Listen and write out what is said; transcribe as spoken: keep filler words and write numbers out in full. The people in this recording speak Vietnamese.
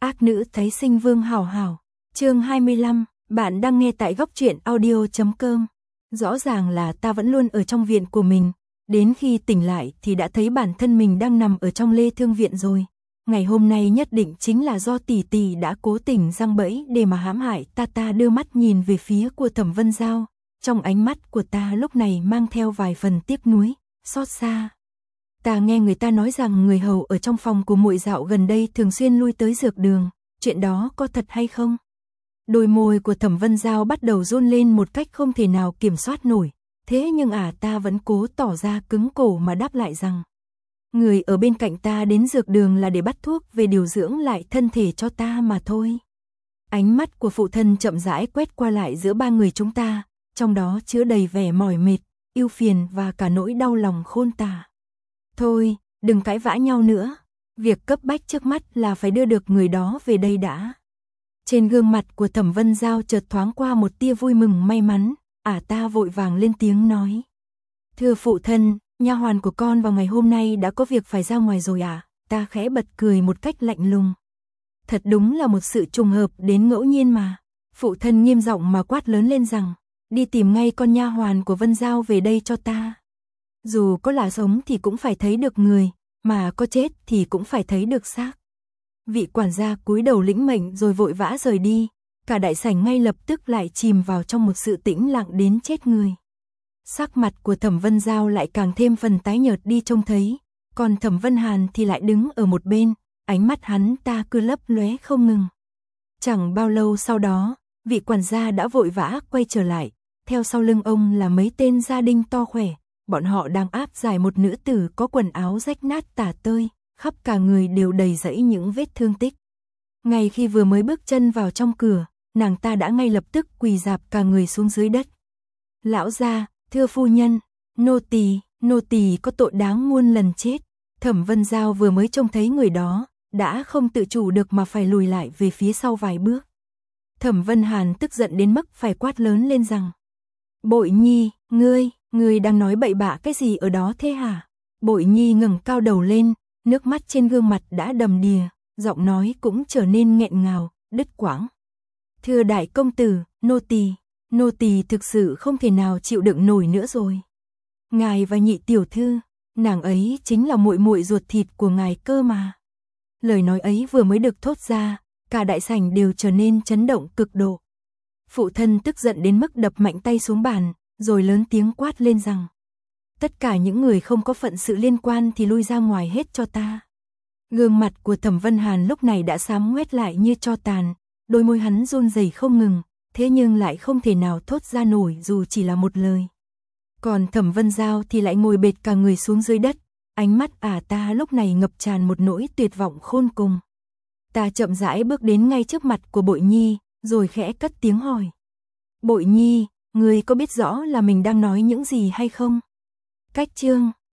Ác nữ thấy sinh vương hảo hảo. Chương hai mươi lăm, bạn đang nghe tại góc truyện audio chấm com. Rõ ràng là ta vẫn luôn ở trong viện của mình, đến khi tỉnh lại thì đã thấy bản thân mình đang nằm ở trong lê thương viện rồi. Ngày hôm nay nhất định chính là do tỷ tỷ đã cố tình giăng bẫy để mà hãm hại ta. Ta đưa mắt nhìn về phía của Thẩm Vân Giao, trong ánh mắt của ta lúc này mang theo vài phần tiếc nuối, xót xa. Ta nghe người ta nói rằng người hầu ở trong phòng của muội dạo gần đây thường xuyên lui tới dược đường, chuyện đó có thật hay không? Đôi môi của Thẩm Vân Giao bắt đầu run lên một cách không thể nào kiểm soát nổi, thế nhưng à ta vẫn cố tỏ ra cứng cổ mà đáp lại rằng người ở bên cạnh ta đến dược đường là để bắt thuốc về điều dưỡng lại thân thể cho ta mà thôi. Ánh mắt của phụ thân chậm rãi quét qua lại giữa ba người chúng ta, trong đó chứa đầy vẻ mỏi mệt, ưu phiền và cả nỗi đau lòng khôn tả. Thôi, đừng cãi vã nhau nữa, việc cấp bách trước mắt là phải đưa được người đó về đây đã. Trên gương mặt của Thẩm Vân Giao chợt thoáng qua một tia vui mừng may mắn, ả ta vội vàng lên tiếng nói. Thưa phụ thân, nha hoàn của con vào ngày hôm nay đã có việc phải ra ngoài rồi à? Ta khẽ bật cười một cách lạnh lùng. Thật đúng là một sự trùng hợp đến ngẫu nhiên mà. Phụ thân nghiêm giọng mà quát lớn lên rằng, đi tìm ngay con nha hoàn của Vân Giao về đây cho ta. Dù có là sống thì cũng phải thấy được người, mà có chết thì cũng phải thấy được xác. Vị quản gia cúi đầu lĩnh mệnh rồi vội vã rời đi, cả đại sảnh ngay lập tức lại chìm vào trong một sự tĩnh lặng đến chết người. Sắc mặt của Thẩm Vân Giao lại càng thêm phần tái nhợt đi trông thấy, còn Thẩm Vân Hàn thì lại đứng ở một bên, ánh mắt hắn ta cứ lấp lóe không ngừng. Chẳng bao lâu sau đó, vị quản gia đã vội vã quay trở lại, theo sau lưng ông là mấy tên gia đình to khỏe, bọn họ đang áp giải một nữ tử có quần áo rách nát tả tơi, khắp cả người đều đầy rẫy những vết thương tích. Ngay khi vừa mới bước chân vào trong cửa, nàng ta đã ngay lập tức quỳ rạp cả người xuống dưới đất. Lão gia, thưa phu nhân, nô tỳ, nô tỳ có tội đáng muôn lần chết. Thẩm Vân Giao vừa mới trông thấy người đó, đã không tự chủ được mà phải lùi lại về phía sau vài bước. Thẩm Vân Hàn tức giận đến mức phải quát lớn lên rằng, Bội Nhi, ngươi, ngươi đang nói bậy bạ cái gì ở đó thế hả? Bội Nhi ngẩng cao đầu lên, nước mắt trên gương mặt đã đầm đìa, giọng nói cũng trở nên nghẹn ngào, đứt quãng. Thưa đại công tử, nô tỳ, nô tỳ thực sự không thể nào chịu đựng nổi nữa rồi. Ngài và nhị tiểu thư, nàng ấy chính là muội muội ruột thịt của ngài cơ mà. Lời nói ấy vừa mới được thốt ra, cả đại sảnh đều trở nên chấn động cực độ. Phụ thân tức giận đến mức đập mạnh tay xuống bàn, rồi lớn tiếng quát lên rằng, tất cả những người không có phận sự liên quan thì lui ra ngoài hết cho ta. Gương mặt của Thẩm Vân Hàn lúc này đã xám ngoét lại như tro tàn, đôi môi hắn run rẩy không ngừng, thế nhưng lại không thể nào thốt ra nổi dù chỉ là một lời. Còn Thẩm Vân Giao thì lại ngồi bệt cả người xuống dưới đất, ánh mắt ả ta lúc này ngập tràn một nỗi tuyệt vọng khôn cùng. Ta chậm rãi bước đến ngay trước mặt của Bội Nhi, rồi khẽ cất tiếng hỏi. Bội Nhi, ngươi có biết rõ là mình đang nói những gì hay không? Cách chương